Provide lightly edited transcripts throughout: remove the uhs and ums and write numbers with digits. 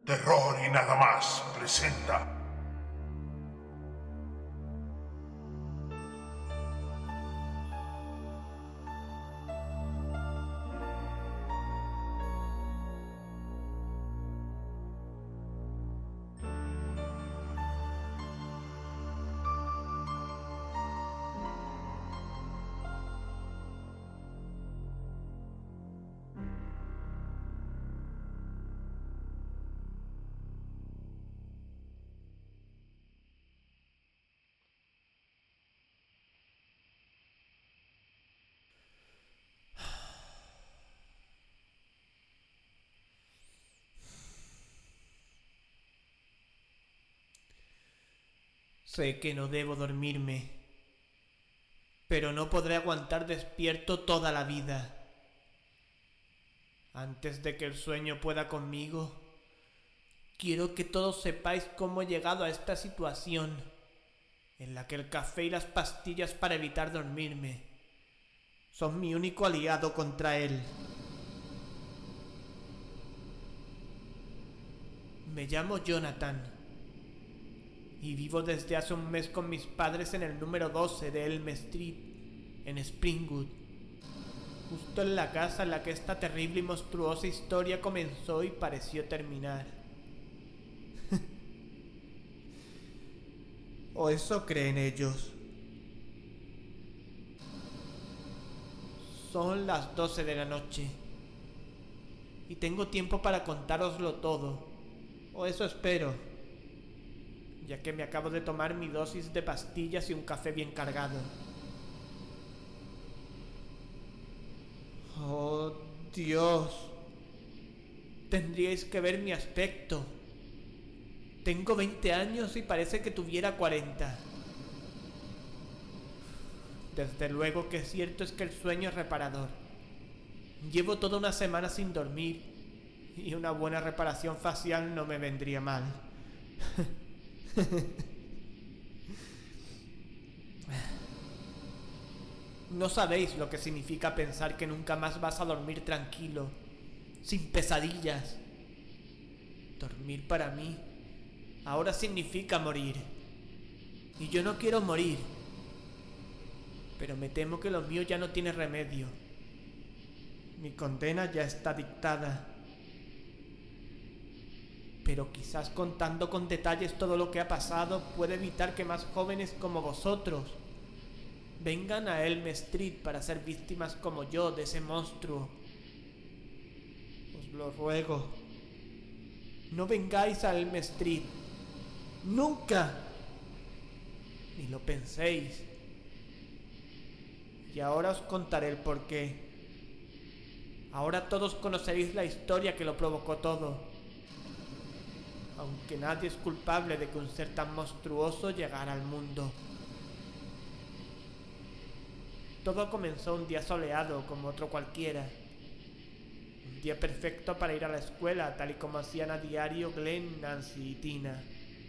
Terror y nada más presenta. Sé que no debo dormirme, pero no podré aguantar despierto toda la vida. Antes de que el sueño pueda conmigo, quiero que todos sepáis cómo he llegado a esta situación, en la que el café y las pastillas para evitar dormirme son mi único aliado contra él. Me llamo Jonathan y vivo desde hace un mes con mis padres en el número 12 de Elm Street, en Springwood, justo en la casa en la que esta terrible y monstruosa historia comenzó y pareció terminar. O eso creen ellos. Son las 12 de la noche y tengo tiempo para contároslo todo, o eso espero, ya que me acabo de tomar mi dosis de pastillas y un café bien cargado. ¡Oh, Dios! Tendríais que ver mi aspecto. Tengo 20 años y parece que tuviera 40. Desde luego que cierto es que el sueño es reparador. Llevo toda una semana sin dormir y una buena reparación facial no me vendría mal. No sabéis lo que significa pensar que nunca más vas a dormir tranquilo, sin pesadillas. Dormir para mí ahora significa morir. Y yo no quiero morir, pero me temo que lo mío ya no tiene remedio. Mi condena ya está dictada. Pero quizás contando con detalles todo lo que ha pasado puede evitar que más jóvenes como vosotros vengan a Elm Street para ser víctimas como yo de ese monstruo. Os lo ruego, no vengáis a Elm Street. ¡Nunca! Ni lo penséis. Y ahora os contaré el porqué. Ahora todos conoceréis la historia que lo provocó todo, aunque nadie es culpable de que un ser tan monstruoso llegara al mundo. Todo comenzó un día soleado como otro cualquiera. Un día perfecto para ir a la escuela, tal y como hacían a diario Glenn, Nancy y Tina.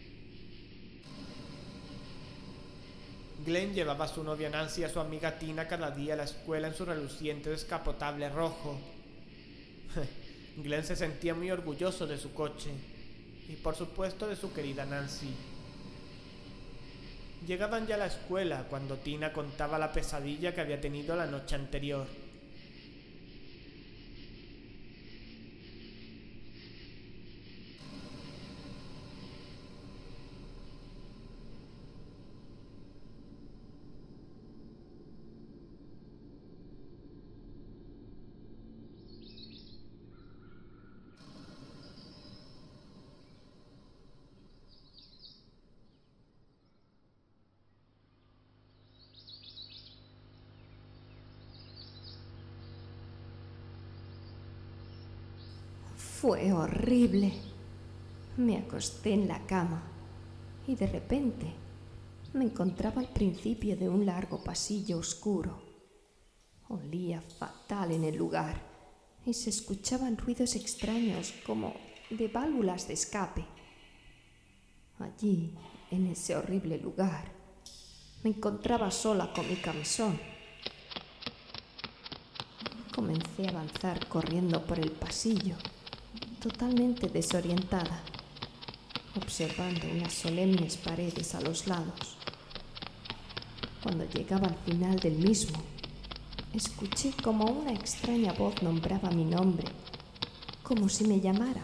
Glenn llevaba a su novia Nancy y a su amiga Tina cada día a la escuela en su reluciente descapotable rojo. Glenn se sentía muy orgulloso de su coche y por supuesto de su querida Nancy. Llegaban ya a la escuela cuando Tina contaba la pesadilla que había tenido la noche anterior. Fue horrible. Me acosté en la cama y de repente me encontraba al principio de un largo pasillo oscuro. Olía fatal en el lugar y se escuchaban ruidos extraños como de válvulas de escape. Allí, en ese horrible lugar, me encontraba sola con mi camisón. Comencé a avanzar corriendo por el pasillo totalmente desorientada, observando unas solemnes paredes a los lados. Cuando llegaba al final del mismo, escuché como una extraña voz nombraba mi nombre, como si me llamara.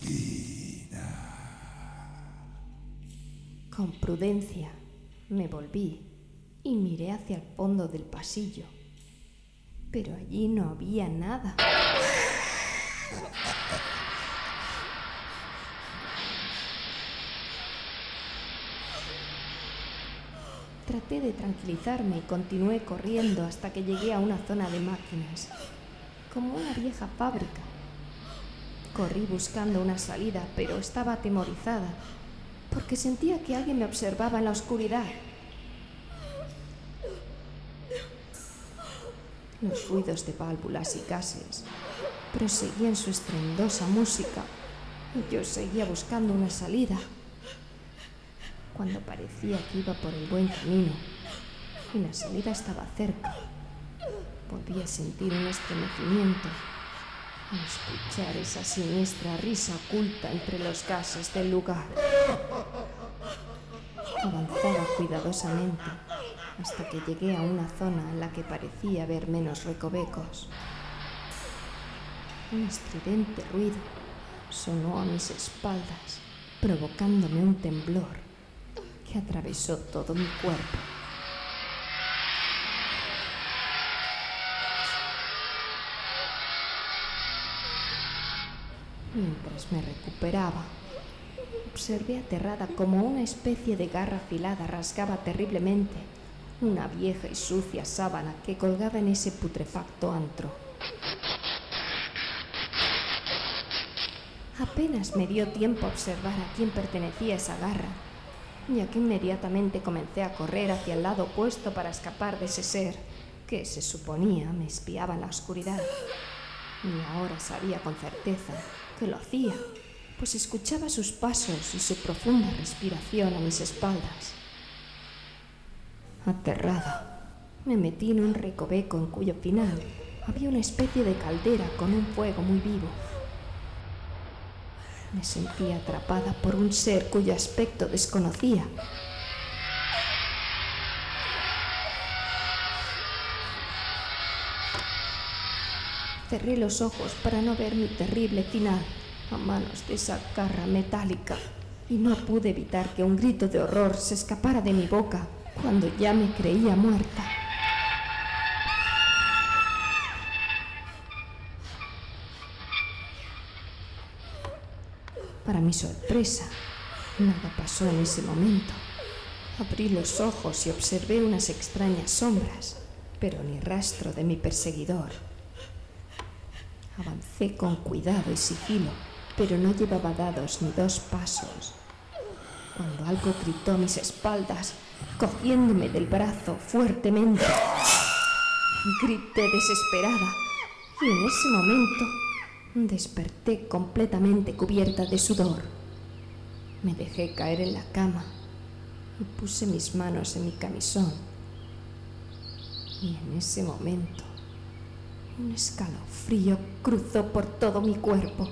Con prudencia me volví y miré hacia el fondo del pasillo, pero allí no había nada. Traté de tranquilizarme y continué corriendo hasta que llegué a una zona de máquinas, como una vieja fábrica. Corrí buscando una salida, pero estaba atemorizada porque sentía que alguien me observaba en la oscuridad. Los ruidos de válvulas y gases proseguían su estruendosa música y yo seguía buscando una salida. Cuando parecía que iba por el buen camino y la salida estaba cerca, volví a sentir un estremecimiento al escuchar esa siniestra risa oculta entre los gases del lugar. Avanzaba cuidadosamente hasta que llegué a una zona en la que parecía haber menos recovecos. Un estridente ruido sonó a mis espaldas, provocándome un temblor que atravesó todo mi cuerpo. Mientras me recuperaba, observé aterrada como una especie de garra afilada rasgaba terriblemente una vieja y sucia sábana que colgaba en ese putrefacto antro. Apenas me dio tiempo a observar a quién pertenecía esa garra, ya que inmediatamente comencé a correr hacia el lado opuesto para escapar de ese ser que se suponía me espiaba en la oscuridad. Y ahora sabía con certeza que lo hacía, pues escuchaba sus pasos y su profunda respiración a mis espaldas. Aterrada, me metí en un recoveco en cuyo final había una especie de caldera con un fuego muy vivo. Me sentí atrapada por un ser cuyo aspecto desconocía. Cerré los ojos para no ver mi terrible final a manos de esa garra metálica y no pude evitar que un grito de horror se escapara de mi boca cuando ya me creía muerta. Para mi sorpresa, nada pasó en ese momento. Abrí los ojos y observé unas extrañas sombras, pero ni rastro de mi perseguidor. Avancé con cuidado y sigilo, pero no llevaba dados ni 2 pasos, cuando algo gritó a mis espaldas, cogiéndome del brazo fuertemente. Grité desesperada y en ese momento desperté completamente cubierta de sudor. Me dejé caer en la cama y puse mis manos en mi camisón. Y en ese momento, un escalofrío cruzó por todo mi cuerpo.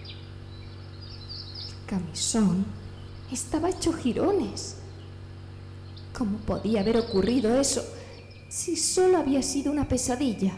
El camisón estaba hecho jirones. ¿Cómo podía haber ocurrido eso si solo había sido una pesadilla?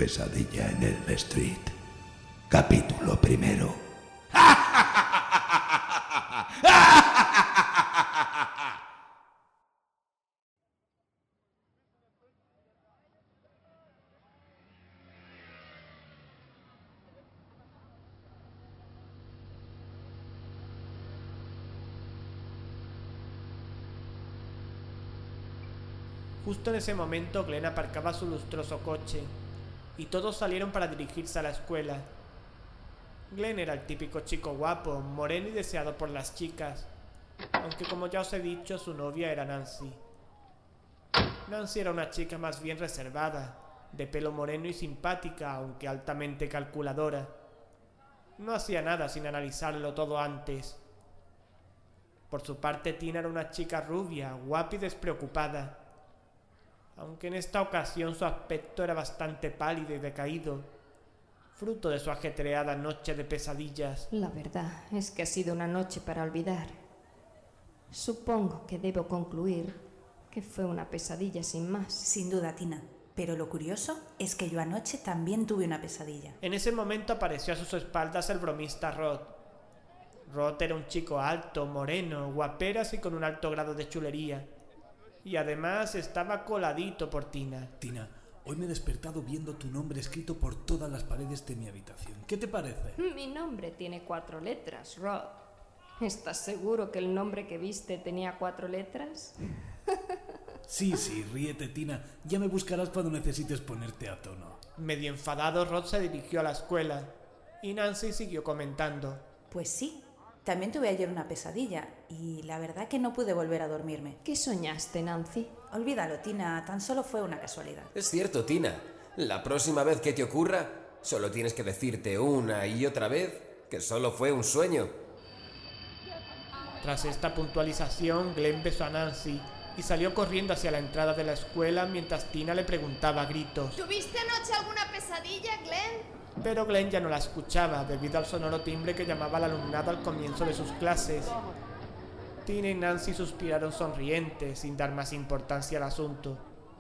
pesadilla en Elm Street. Capítulo 1. Justo en ese momento Glenn aparcaba su lustroso coche y todos salieron para dirigirse a la escuela. Glenn era el típico chico guapo, moreno y deseado por las chicas, aunque como ya os he dicho, su novia era Nancy. Nancy era una chica más bien reservada, de pelo moreno y simpática, aunque altamente calculadora. No hacía nada sin analizarlo todo antes. Por su parte, Tina era una chica rubia, guapa y despreocupada, aunque en esta ocasión su aspecto era bastante pálido y decaído, fruto de su ajetreada noche de pesadillas. La verdad es que ha sido una noche para olvidar. Supongo que debo concluir que fue una pesadilla sin más. Sin duda, Tina. Pero lo curioso es que yo anoche también tuve una pesadilla. En ese momento apareció a sus espaldas el bromista Rod. Rod era un chico alto, moreno, guaperas y con un alto grado de chulería. Y además estaba coladito por Tina. Tina, hoy me he despertado viendo tu nombre escrito por todas las paredes de mi habitación. ¿Qué te parece? Mi nombre tiene 4 letras, Rod. ¿Estás seguro que el nombre que viste tenía 4 letras? Sí, ríete, Tina. Ya me buscarás cuando necesites ponerte a tono. Medio enfadado, Rod se dirigió a la escuela y Nancy siguió comentando. Pues sí, también tuve ayer una pesadilla y la verdad que no pude volver a dormirme. ¿Qué soñaste, Nancy? Olvídalo, Tina, tan solo fue una casualidad. Es cierto, Tina. La próxima vez que te ocurra, solo tienes que decirte una y otra vez que solo fue un sueño. Tras esta puntualización, Glenn besó a Nancy y salió corriendo hacia la entrada de la escuela mientras Tina le preguntaba a gritos. ¿Tuviste anoche alguna pesadilla, Glenn? Pero Glenn ya no la escuchaba debido al sonoro timbre que llamaba al alumnado al comienzo de sus clases. Tina y Nancy suspiraron sonrientes sin dar más importancia al asunto.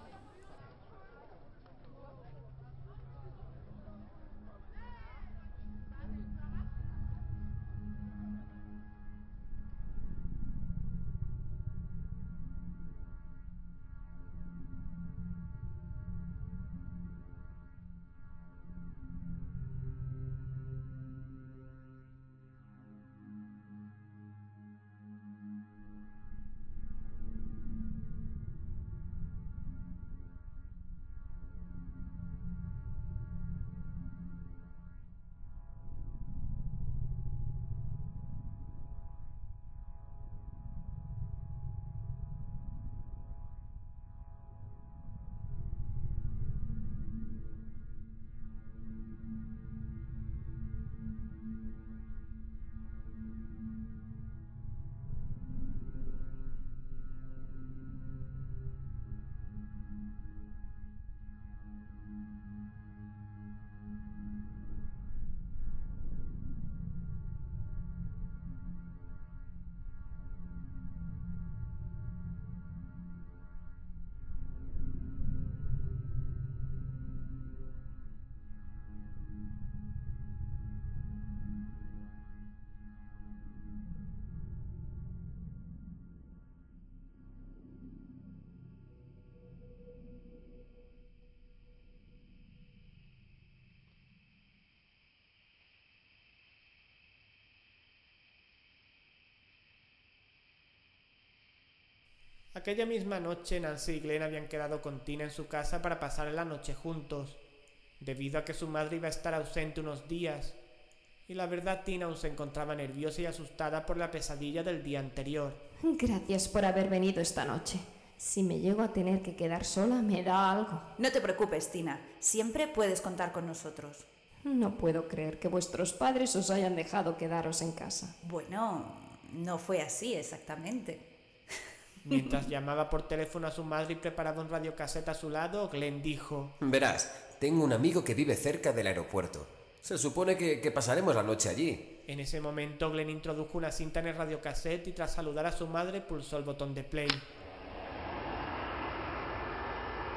Aquella misma noche, Nancy y Glenn habían quedado con Tina en su casa para pasar la noche juntos, debido a que su madre iba a estar ausente unos días, y la verdad Tina aún se encontraba nerviosa y asustada por la pesadilla del día anterior. Gracias por haber venido esta noche. Si me llego a tener que quedar sola, me da algo. No te preocupes, Tina. Siempre puedes contar con nosotros. No puedo creer que vuestros padres os hayan dejado quedaros en casa. Bueno, no fue así exactamente. Mientras llamaba por teléfono a su madre y preparaba un radiocasete a su lado, Glenn dijo: Verás, tengo un amigo que vive cerca del aeropuerto. Se supone que pasaremos la noche allí. En ese momento, Glenn introdujo una cinta en el radiocasete y tras saludar a su madre pulsó el botón de play.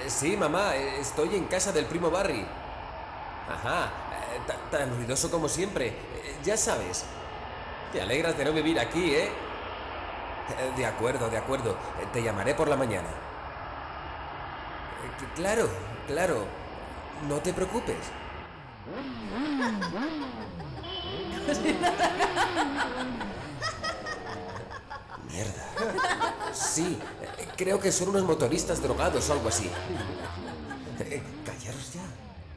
Sí, mamá, estoy en casa del primo Barry. Ajá, tan ruidoso como siempre. Ya sabes. Te alegras de no vivir aquí, ¿eh? De acuerdo. Te llamaré por la mañana. Claro. No te preocupes. Mierda. Sí, creo que son unos motoristas drogados o algo así. Callaros ya.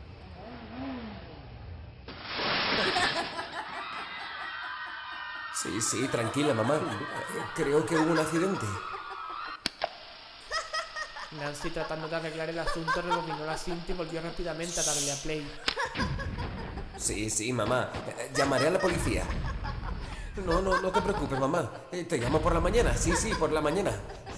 Sí, tranquila, mamá. Creo que hubo un accidente. Nancy, tratando de arreglar el asunto, rebobinó la cinta y volvió rápidamente a darle a play. Sí, mamá. Llamaré a la policía. No te preocupes, mamá. Te llamo por la mañana. Sí, por la mañana.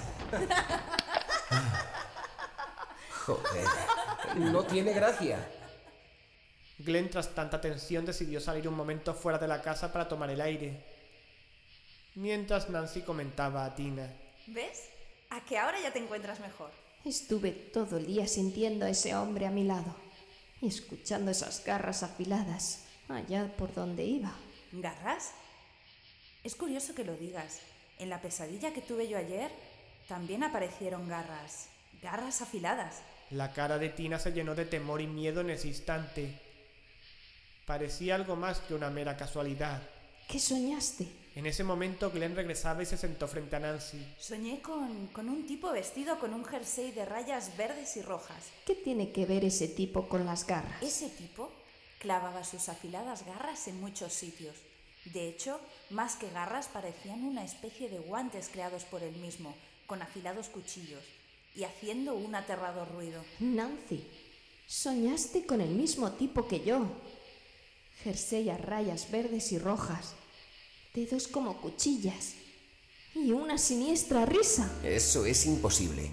Joder, no tiene gracia. Glenn, tras tanta tensión, decidió salir un momento fuera de la casa para tomar el aire. Mientras Nancy comentaba a Tina. ¿Ves? ¿A que ahora ya te encuentras mejor? Estuve todo el día sintiendo a ese hombre a mi lado y escuchando esas garras afiladas allá por donde iba. ¿Garras? Es curioso que lo digas. En la pesadilla que tuve yo ayer también aparecieron garras. Garras afiladas. La cara de Tina se llenó de temor y miedo en ese instante. Parecía algo más que una mera casualidad. ¿Qué soñaste? En ese momento Glenn regresaba y se sentó frente a Nancy. Soñé con un tipo vestido con un jersey de rayas verdes y rojas. ¿Qué tiene que ver ese tipo con las garras? Ese tipo clavaba sus afiladas garras en muchos sitios. De hecho, más que garras parecían una especie de guantes creados por él mismo, con afilados cuchillos, y haciendo un aterrador ruido. Nancy, soñaste con el mismo tipo que yo. Jersey a rayas verdes y rojas, dedos como cuchillas y una siniestra risa. Eso es imposible.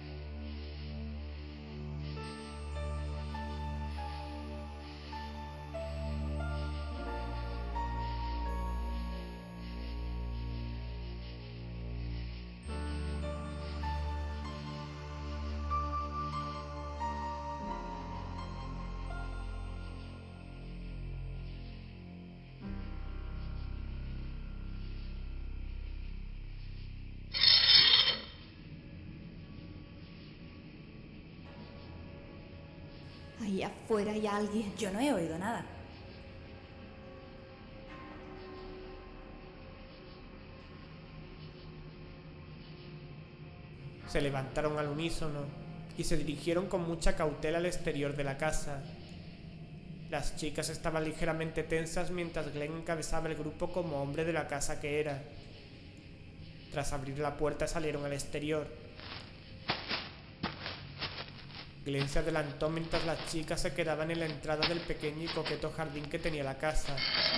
Ahí afuera hay alguien. Yo no he oído nada. Se levantaron al unísono y se dirigieron con mucha cautela al exterior de la casa. Las chicas estaban ligeramente tensas mientras Glenn encabezaba el grupo como hombre de la casa que era. Tras abrir la puerta salieron al exterior. Glenn se adelantó mientras las chicas se quedaban en la entrada del pequeño y coqueto jardín que tenía la casa.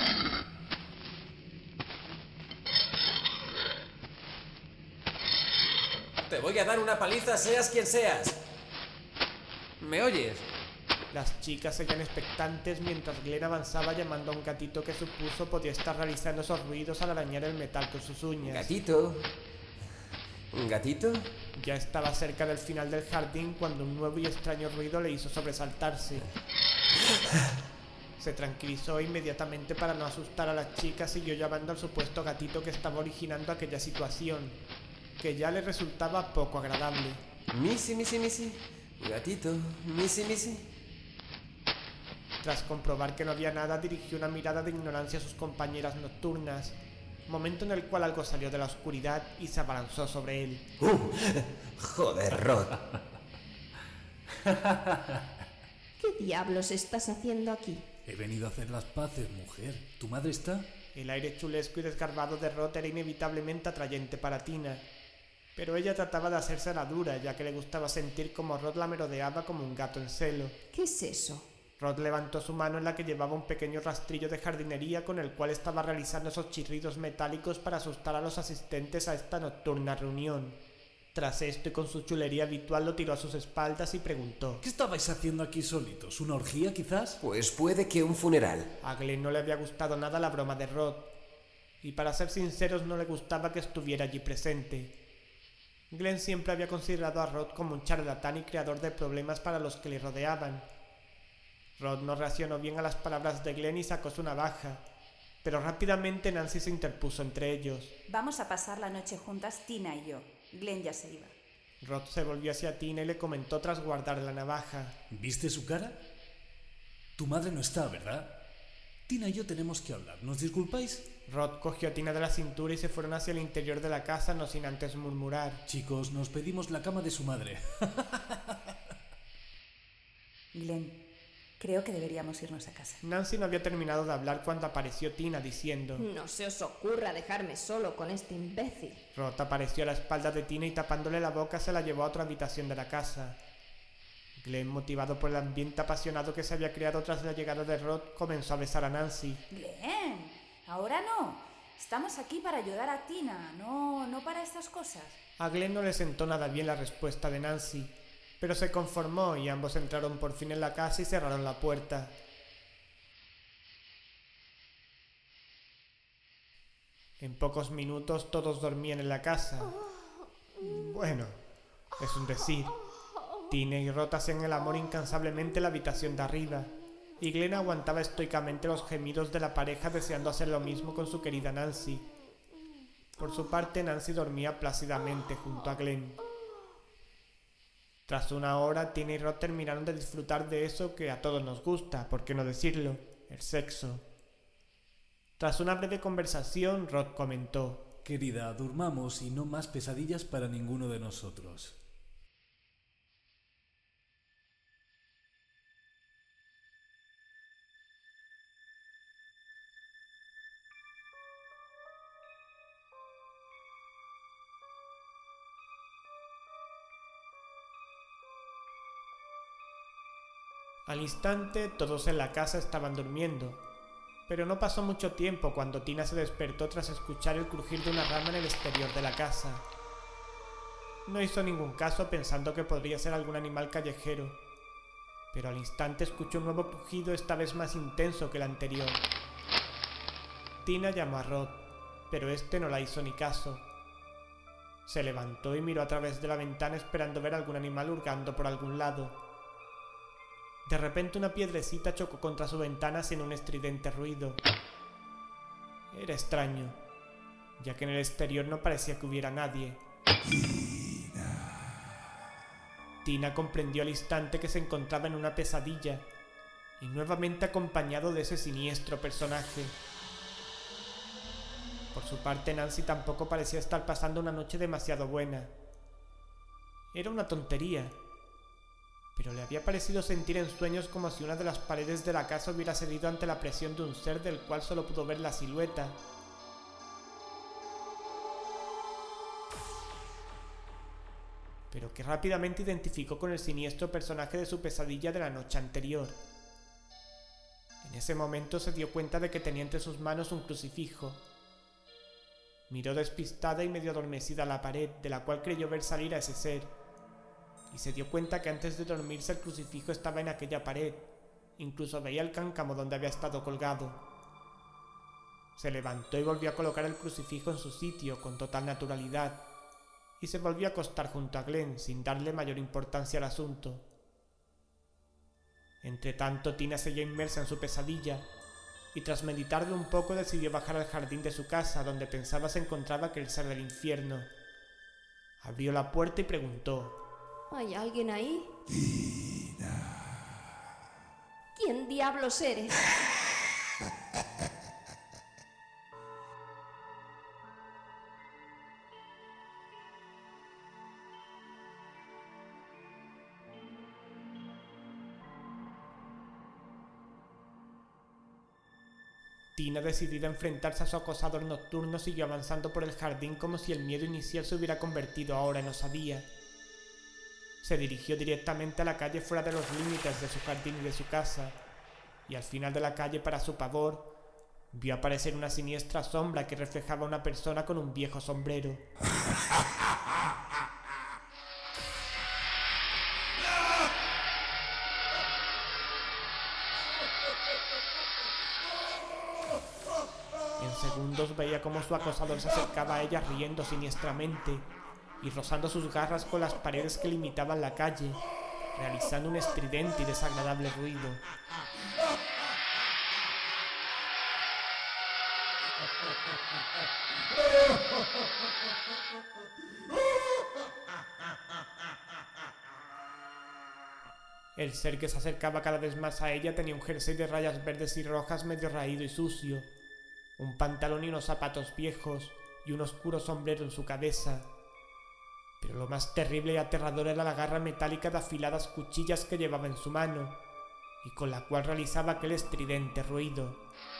Te voy a dar una paliza, seas quien seas. ¿Me oyes? Las chicas seguían expectantes mientras Glenn avanzaba llamando a un gatito que supuso podía estar realizando esos ruidos al arañar el metal con sus uñas. Gatito. ¿Un gatito? Ya estaba cerca del final del jardín cuando un nuevo y extraño ruido le hizo sobresaltarse. Se tranquilizó inmediatamente para no asustar a las chicas y siguió llamando al supuesto gatito que estaba originando aquella situación, que ya le resultaba poco agradable. Missy. Gatito, Missy. Tras comprobar que no había nada, dirigió una mirada de ignorancia a sus compañeras nocturnas, momento en el cual algo salió de la oscuridad y se abalanzó sobre él. Joder, Rod. ¿Qué diablos estás haciendo aquí? He venido a hacer las paces, mujer. ¿Tu madre está? El aire chulesco y desgarbado de Rod era inevitablemente atrayente para Tina, pero ella trataba de hacerse la dura, ya que le gustaba sentir como Rod la merodeaba como un gato en celo. ¿Qué es eso? Rod levantó su mano en la que llevaba un pequeño rastrillo de jardinería con el cual estaba realizando esos chirridos metálicos para asustar a los asistentes a esta nocturna reunión. Tras esto y con su chulería habitual lo tiró a sus espaldas y preguntó: ¿Qué estabais haciendo aquí solitos? ¿Una orgía, quizás? Pues puede que un funeral. A Glenn no le había gustado nada la broma de Rod, y para ser sinceros no le gustaba que estuviera allí presente. Glenn siempre había considerado a Rod como un charlatán y creador de problemas para los que le rodeaban. Rod no reaccionó bien a las palabras de Glenn y sacó su navaja, pero rápidamente Nancy se interpuso entre ellos. Vamos a pasar la noche juntas, Tina y yo. Glenn ya se iba. Rod se volvió hacia Tina y le comentó tras guardar la navaja. ¿Viste su cara? Tu madre no está, ¿verdad? Tina y yo tenemos que hablar. ¿Nos disculpáis? Rod cogió a Tina de la cintura y se fueron hacia el interior de la casa, no sin antes murmurar. Chicos, nos pedimos la cama de su madre. Glenn, creo que deberíamos irnos a casa. Nancy no había terminado de hablar cuando apareció Tina diciendo: No se os ocurra dejarme solo con este imbécil. Rod apareció a la espalda de Tina y tapándole la boca se la llevó a otra habitación de la casa. Glenn, motivado por el ambiente apasionado que se había creado tras la llegada de Rod, comenzó a besar a Nancy. Glenn, ahora no. Estamos aquí para ayudar a Tina, no para estas cosas. A Glenn no le sentó nada bien la respuesta de Nancy, pero se conformó y ambos entraron por fin en la casa y cerraron la puerta. En pocos minutos todos dormían en la casa. Bueno, es un decir. Tina y Rod hacían el amor incansablemente en la habitación de arriba, y Glenn aguantaba estoicamente los gemidos de la pareja deseando hacer lo mismo con su querida Nancy. Por su parte, Nancy dormía plácidamente junto a Glenn. Tras una hora, Tina y Rod terminaron de disfrutar de eso que a todos nos gusta, por qué no decirlo, el sexo. Tras una breve conversación, Rod comentó: Querida, durmamos y no más pesadillas para ninguno de nosotros. Al instante, todos en la casa estaban durmiendo, pero no pasó mucho tiempo cuando Tina se despertó tras escuchar el crujir de una rama en el exterior de la casa. No hizo ningún caso pensando que podría ser algún animal callejero, pero al instante escuchó un nuevo crujido, esta vez más intenso que el anterior. Tina llamó a Rod, pero este no la hizo ni caso. Se levantó y miró a través de la ventana esperando ver algún animal hurgando por algún lado. De repente una piedrecita chocó contra su ventana sin un estridente ruido. Era extraño, ya que en el exterior no parecía que hubiera nadie. Tina comprendió al instante que se encontraba en una pesadilla, y nuevamente acompañado de ese siniestro personaje. Por su parte, Nancy tampoco parecía estar pasando una noche demasiado buena. Era una tontería, pero le había parecido sentir en sueños como si una de las paredes de la casa hubiera cedido ante la presión de un ser del cual solo pudo ver la silueta. Pero que rápidamente identificó con el siniestro personaje de su pesadilla de la noche anterior. En ese momento se dio cuenta de que tenía entre sus manos un crucifijo. Miró despistada y medio adormecida la pared, de la cual creyó ver salir a ese ser, y se dio cuenta que antes de dormirse el crucifijo estaba en aquella pared. Incluso veía el cáncamo donde había estado colgado. Se levantó y volvió a colocar el crucifijo en su sitio con total naturalidad, y se volvió a acostar junto a Glenn sin darle mayor importancia al asunto. Entretanto, Tina seguía inmersa en su pesadilla, y tras meditarlo un poco decidió bajar al jardín de su casa, donde pensaba se encontraba aquel ser del infierno. Abrió la puerta y preguntó: ¿Hay alguien ahí? Tina. ¿Quién diablos eres? Tina, decidida a enfrentarse a su acosador nocturno, siguió avanzando por el jardín como si el miedo inicial se hubiera convertido ahora en osadía. Se dirigió directamente a la calle fuera de los límites de su jardín y de su casa, y al final de la calle, para su pavor, vio aparecer una siniestra sombra que reflejaba a una persona con un viejo sombrero. En segundos veía cómo su acosador se acercaba a ella riendo siniestramente, y rozando sus garras con las paredes que limitaban la calle, realizando un estridente y desagradable ruido. El ser que se acercaba cada vez más a ella tenía un jersey de rayas verdes y rojas medio raído y sucio, un pantalón y unos zapatos viejos y un oscuro sombrero en su cabeza. Pero lo más terrible y aterrador era la garra metálica de afiladas cuchillas que llevaba en su mano y con la cual realizaba aquel estridente ruido.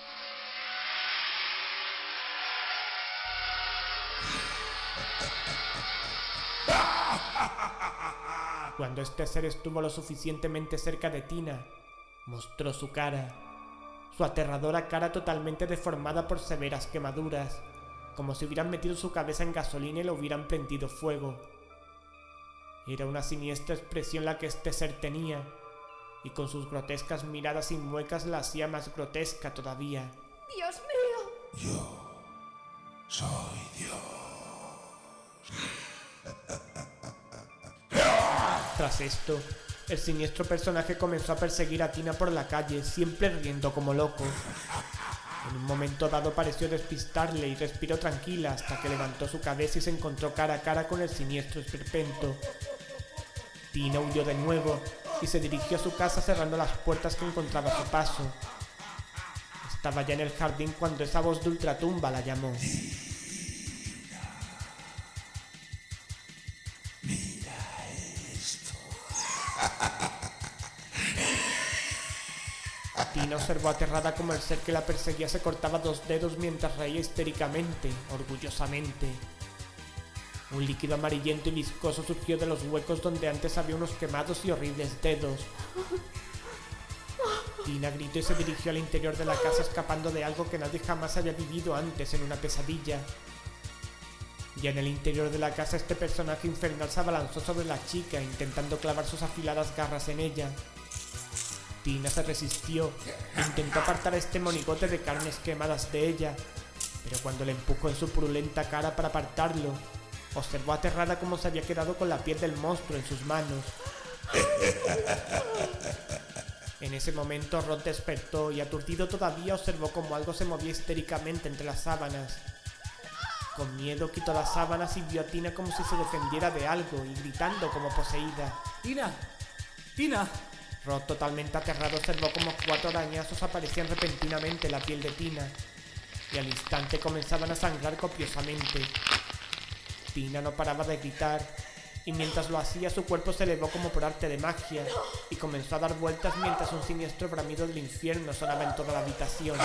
Cuando este ser estuvo lo suficientemente cerca de Tina, mostró su cara, su aterradora cara totalmente deformada por severas quemaduras, como si hubieran metido su cabeza en gasolina y le hubieran prendido fuego. Era una siniestra expresión la que este ser tenía, y con sus grotescas miradas y muecas la hacía más grotesca todavía. ¡Dios mío! Yo soy Dios. Tras esto, el siniestro personaje comenzó a perseguir a Tina por la calle, siempre riendo como loco. En un momento dado pareció despistarle y respiró tranquila hasta que levantó su cabeza y se encontró cara a cara con el siniestro esperpento. Tina huyó de nuevo y se dirigió a su casa cerrando las puertas que encontraba a su paso. Estaba ya en el jardín cuando esa voz de ultratumba la llamó. Tina observó aterrada como el ser que la perseguía se cortaba 2 dedos mientras reía histéricamente, orgullosamente. Un líquido amarillento y viscoso surgió de los huecos donde antes había unos quemados y horribles dedos. Tina gritó y se dirigió al interior de la casa escapando de algo que nadie jamás había vivido antes en una pesadilla. Ya en el interior de la casa este personaje infernal se abalanzó sobre la chica intentando clavar sus afiladas garras en ella. Tina se resistió e intentó apartar a este monigote de carnes quemadas de ella, pero cuando le empujó en su purulenta cara para apartarlo, observó aterrada cómo se había quedado con la piel del monstruo en sus manos. En ese momento Rod despertó y aturdido todavía observó cómo algo se movía histéricamente entre las sábanas. Con miedo quitó las sábanas y vio a Tina como si se defendiera de algo y gritando como poseída. ¡Tina! ¡Tina! Rod, totalmente aterrado, observó como 4 arañazos aparecían repentinamente en la piel de Tina y al instante comenzaban a sangrar copiosamente. Tina no paraba de gritar y mientras lo hacía su cuerpo se elevó como por arte de magia y comenzó a dar vueltas mientras un siniestro bramido del infierno sonaba en toda la habitación.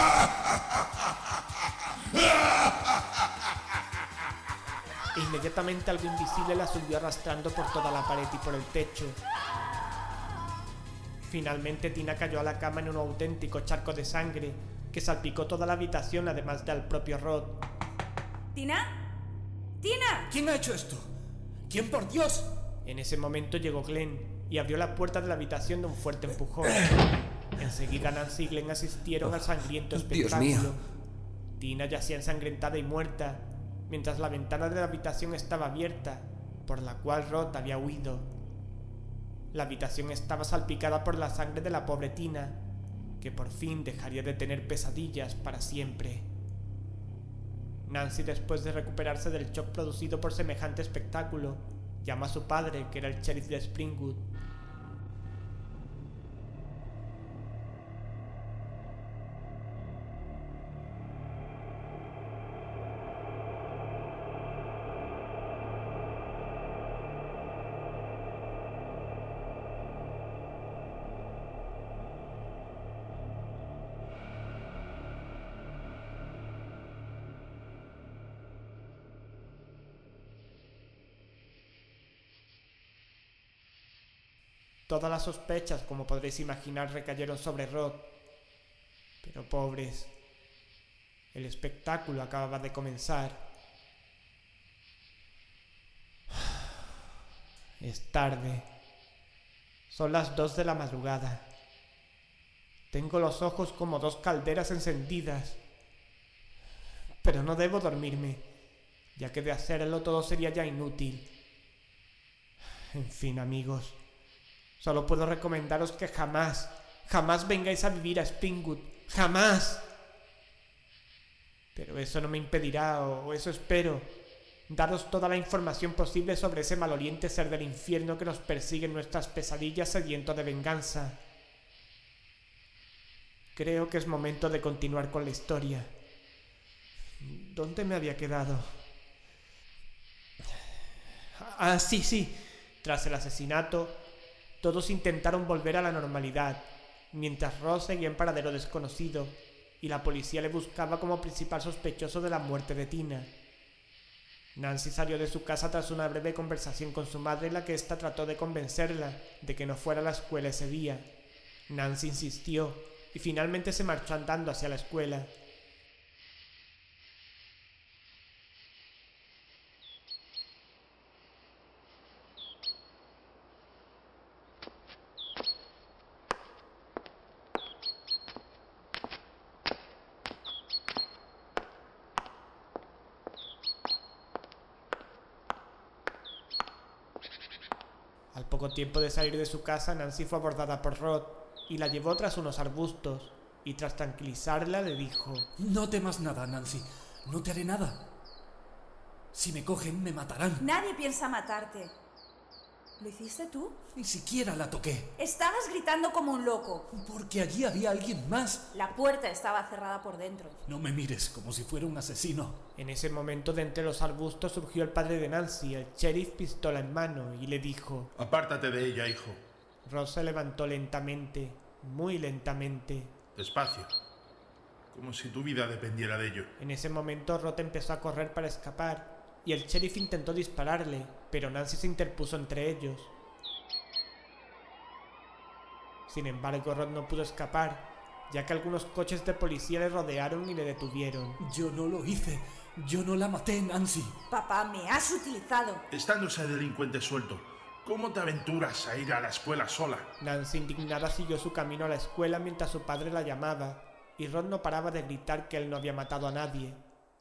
E inmediatamente algo invisible la subió arrastrando por toda la pared y por el techo. Finalmente Tina cayó a la cama en un auténtico charco de sangre que salpicó toda la habitación además del propio Rod. ¿Tina? ¡Tina! ¿Quién ha hecho esto? ¿Quién, por Dios? En ese momento llegó Glenn y abrió la puerta de la habitación de un fuerte empujón. Enseguida Nancy y Glenn asistieron al sangriento espectáculo. Dios mío. Tina yacía ensangrentada y muerta, mientras la ventana de la habitación estaba abierta, por la cual Rod había huido. La habitación estaba salpicada por la sangre de la pobre Tina, que por fin dejaría de tener pesadillas para siempre. Nancy, después de recuperarse del shock producido por semejante espectáculo, llama a su padre, que era el sheriff de Springwood. Todas las sospechas, como podréis imaginar, recayeron sobre Rod. Pero pobres, el espectáculo acababa de comenzar. Es tarde. Son las 2 de la madrugada. Tengo los ojos como 2 calderas encendidas. Pero no debo dormirme, ya que de hacerlo todo sería ya inútil. En fin, amigos, solo puedo recomendaros que jamás vengáis a vivir a Springwood. ¡Jamás! Pero eso no me impedirá, o eso espero, daros toda la información posible sobre ese maloliente ser del infierno que nos persigue en nuestras pesadillas sediento de venganza. Creo que es momento de continuar con la historia. ¿Dónde me había quedado? Sí. Tras el asesinato, todos intentaron volver a la normalidad, mientras Ross seguía en paradero desconocido y la policía le buscaba como principal sospechoso de la muerte de Tina. Nancy salió de su casa tras una breve conversación con su madre en la que ésta trató de convencerla de que no fuera a la escuela ese día. Nancy insistió y finalmente se marchó andando hacia la escuela. Al poco tiempo de salir de su casa, Nancy fue abordada por Rod y la llevó tras unos arbustos, y tras tranquilizarla le dijo: No temas nada, Nancy. No te haré nada. Si me cogen, me matarán. Nadie piensa matarte. ¿Lo hiciste tú? Ni siquiera la toqué. Estabas gritando como un loco. Porque allí había alguien más. La puerta estaba cerrada por dentro. No me mires como si fuera un asesino. En ese momento, de entre los arbustos surgió el padre de Nancy, el sheriff, pistola en mano, y le dijo: Apártate de ella, hijo. Ross se levantó lentamente, muy lentamente. Despacio. Como si tu vida dependiera de ello. En ese momento, Rod empezó a correr para escapar, y el sheriff intentó dispararle, pero Nancy se interpuso entre ellos. Sin embargo, Rod no pudo escapar, ya que algunos coches de policía le rodearon y le detuvieron. Yo no lo hice. Yo no la maté, Nancy. Papá, me has utilizado. Estando ese delincuente suelto, ¿cómo te aventuras a ir a la escuela sola? Nancy, indignada, siguió su camino a la escuela mientras su padre la llamaba, y Rod no paraba de gritar que él no había matado a nadie.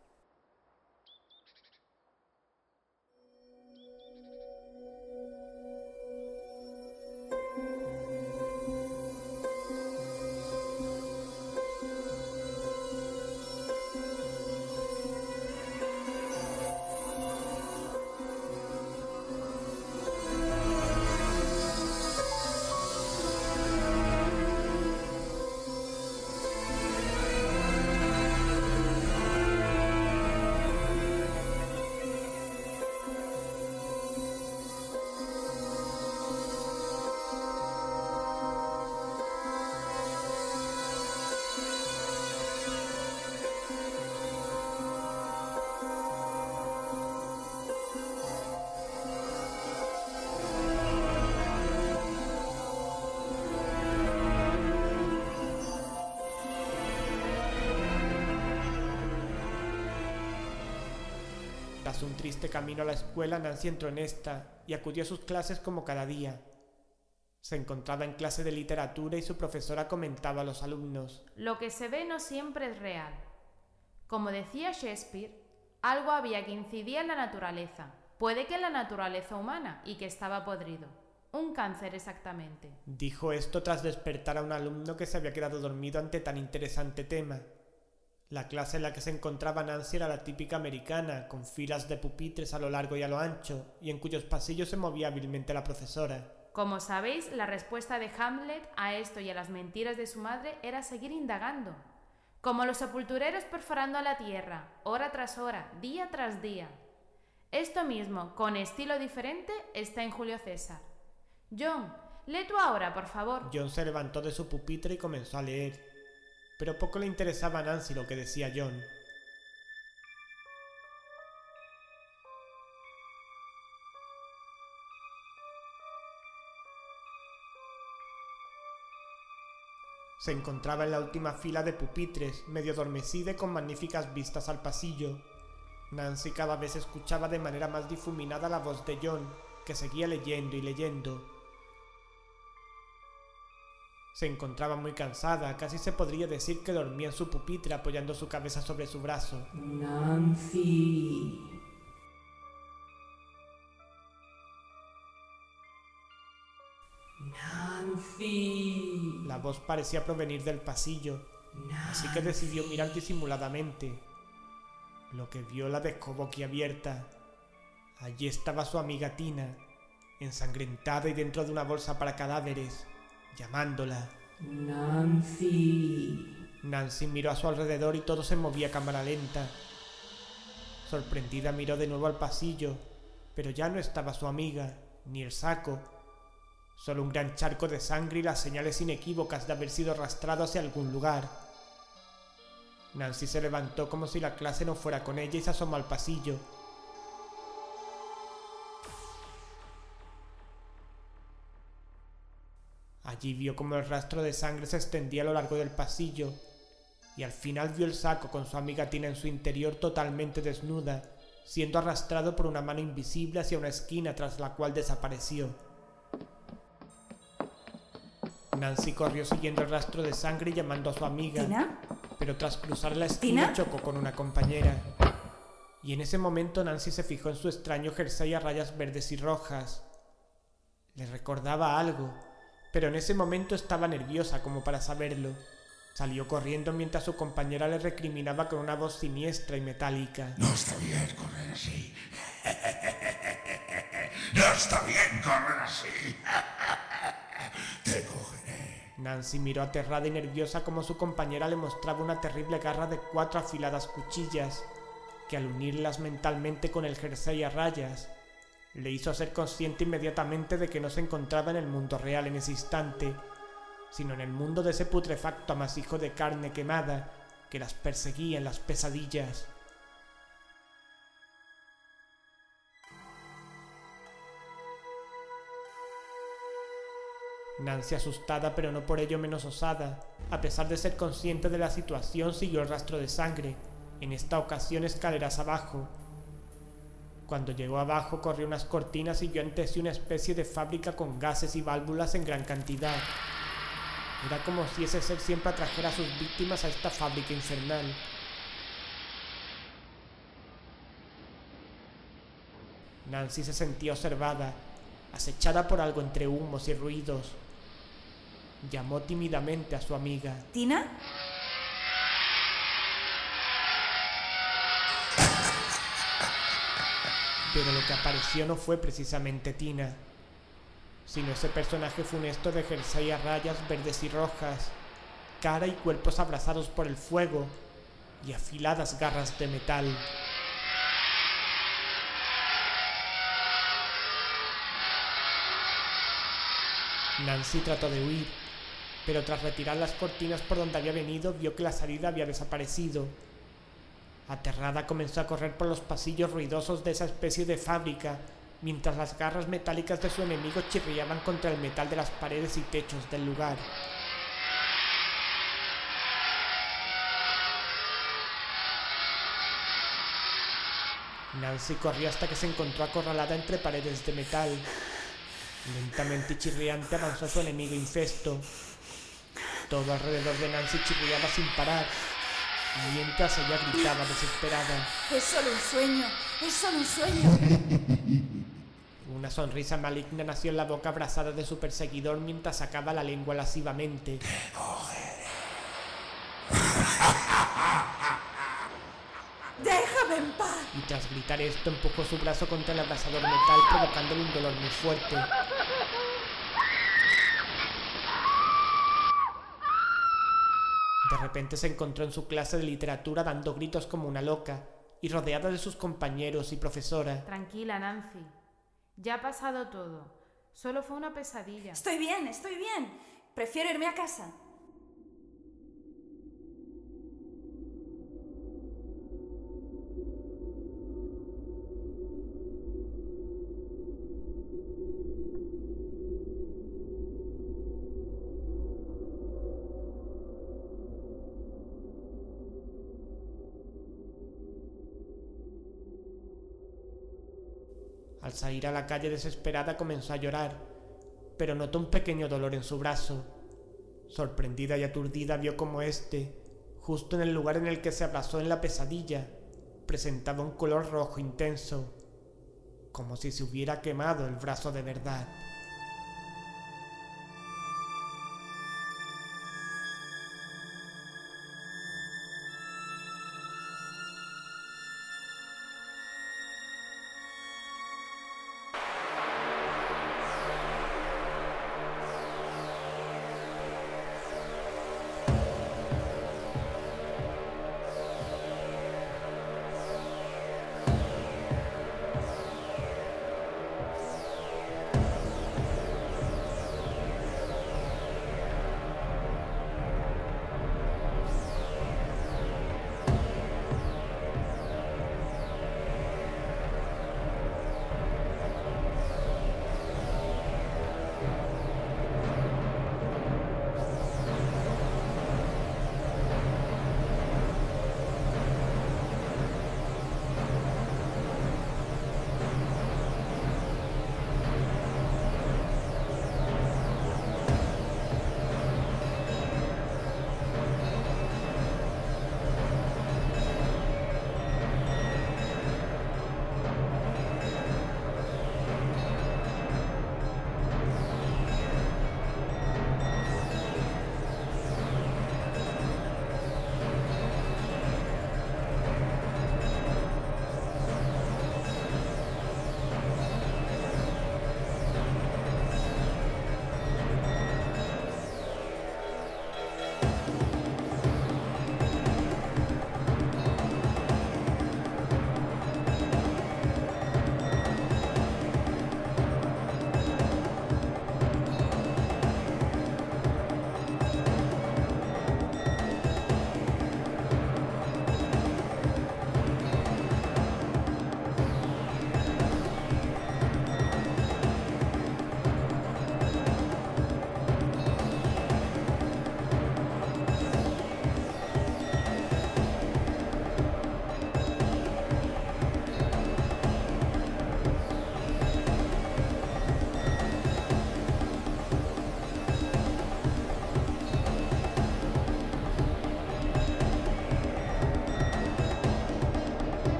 Tras un triste camino a la escuela, Nancy entró en esta y acudió a sus clases como cada día. Se encontraba en clase de literatura y su profesora comentaba a los alumnos: Lo que se ve no siempre es real. Como decía Shakespeare, algo había que incidía en la naturaleza. Puede que en la naturaleza humana, y que estaba podrido. Un cáncer exactamente. Dijo esto tras despertar a un alumno que se había quedado dormido ante tan interesante tema. La clase en la que se encontraba Nancy era la típica americana, con filas de pupitres a lo largo y a lo ancho, y en cuyos pasillos se movía hábilmente la profesora. Como sabéis, la respuesta de Hamlet a esto y a las mentiras de su madre era seguir indagando. Como los sepultureros perforando a la tierra, hora tras hora, día tras día. Esto mismo, con estilo diferente, está en Julio César. John, lee tú ahora, por favor. John se levantó de su pupitre y comenzó a leer. Pero poco le interesaba a Nancy lo que decía John. Se encontraba en la última fila de pupitres, medio adormecida y con magníficas vistas al pasillo. Nancy cada vez escuchaba de manera más difuminada la voz de John, que seguía leyendo y leyendo. Se encontraba muy cansada, casi se podría decir que dormía en su pupitre apoyando su cabeza sobre su brazo. Nancy. Nancy. La voz parecía provenir del pasillo, así que decidió mirar disimuladamente. Lo que vio la dejó boquiabierta. Allí estaba su amiga Tina, ensangrentada y dentro de una bolsa para cadáveres, llamándola. Nancy. Nancy miró a su alrededor y todo se movía a cámara lenta. Sorprendida miró de nuevo al pasillo, pero ya no estaba su amiga, ni el saco. Solo un gran charco de sangre y las señales inequívocas de haber sido arrastrado hacia algún lugar. Nancy se levantó como si la clase no fuera con ella y se asomó al pasillo. Allí vio como el rastro de sangre se extendía a lo largo del pasillo y al final vio el saco con su amiga Tina en su interior totalmente desnuda, siendo arrastrado por una mano invisible hacia una esquina tras la cual desapareció. Nancy corrió siguiendo el rastro de sangre y llamando a su amiga, ¿Tina? pero tras cruzar la esquina ¿Tina? chocó con una compañera. Y en ese momento Nancy se fijó en su extraño jersey a rayas verdes y rojas. Le recordaba algo, pero en ese momento estaba nerviosa como para saberlo. Salió corriendo mientras su compañera le recriminaba con una voz siniestra y metálica. No está bien correr así. No está bien correr así. Te cogeré. Nancy miró aterrada y nerviosa como su compañera le mostraba una terrible garra de 4 afiladas cuchillas, que al unirlas mentalmente con el jersey a rayas, le hizo ser consciente inmediatamente de que no se encontraba en el mundo real en ese instante, sino en el mundo de ese putrefacto amasijo de carne quemada que las perseguía en las pesadillas. Nancy, asustada pero no por ello menos osada, a pesar de ser consciente de la situación, siguió el rastro de sangre, en esta ocasión escaleras abajo. Cuando llegó abajo, corrió unas cortinas y vio ante sí una especie de fábrica con gases y válvulas en gran cantidad. Era como si ese ser siempre atrajera a sus víctimas a esta fábrica infernal. Nancy se sentía observada, acechada por algo entre humos y ruidos. Llamó tímidamente a su amiga. ¿Tina? Pero lo que apareció no fue precisamente Tina, sino ese personaje funesto de jersey a rayas verdes y rojas, cara y cuerpos abrasados por el fuego y afiladas garras de metal. Nancy trató de huir, pero tras retirar las cortinas por donde había venido, vio que la salida había desaparecido. Aterrada comenzó a correr por los pasillos ruidosos de esa especie de fábrica, mientras las garras metálicas de su enemigo chirriaban contra el metal de las paredes y techos del lugar. Nancy corrió hasta que se encontró acorralada entre paredes de metal. Lentamente y chirriante avanzó su enemigo infesto. Todo alrededor de Nancy chirriaba sin parar, mientras ella gritaba desesperada. ¡Es solo un sueño! ¡Es solo un sueño! Una sonrisa maligna nació en la boca abrasada de su perseguidor mientras sacaba la lengua lascivamente. ¡Déjame en paz! Y tras gritar esto, empujó su brazo contra el abrasador metal, provocándole un dolor muy fuerte. De repente se encontró en su clase de literatura dando gritos como una loca y rodeada de sus compañeros y profesora. Tranquila, Nancy. Ya ha pasado todo. Solo fue una pesadilla. Estoy bien, estoy bien. Prefiero irme a casa. Al salir a la calle desesperada comenzó a llorar, pero notó un pequeño dolor en su brazo. Sorprendida y aturdida vio como éste, justo en el lugar en el que se abrazó en la pesadilla, presentaba un color rojo intenso, como si se hubiera quemado el brazo de verdad.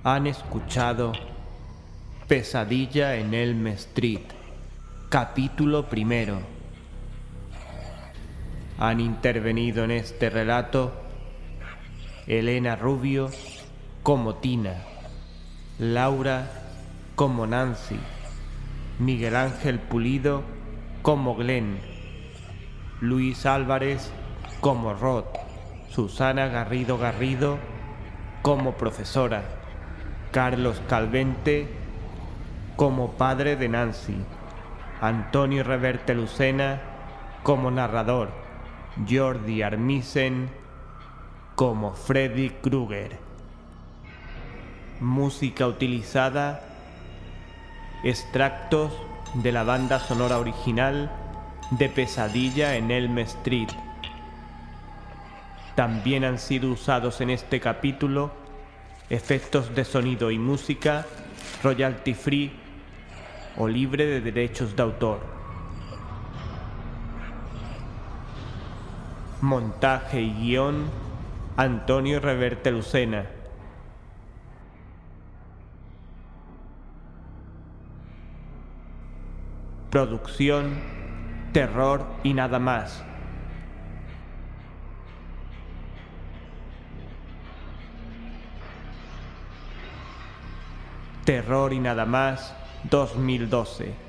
Han escuchado Pesadilla en Elm Street, capítulo 1. Han intervenido en este relato Elena Rubio como Tina, Laura como Nancy, Miguel Ángel Pulido como Glenn, Luis Álvarez como Rod, Susana Garrido Garrido como profesora, Carlos Calvente como padre de Nancy, Antonio Reverte Lucena como narrador, Jordi Armisen como Freddy Krueger. Música utilizada: extractos de la banda sonora original de Pesadilla en Elm Street. También han sido usados en este capítulo efectos de sonido y música royalty free o libre de derechos de autor. Montaje y guión: Antonio Reverte Lucena. Producción: Terror y Nada Más. Terror y Nada Más 2012.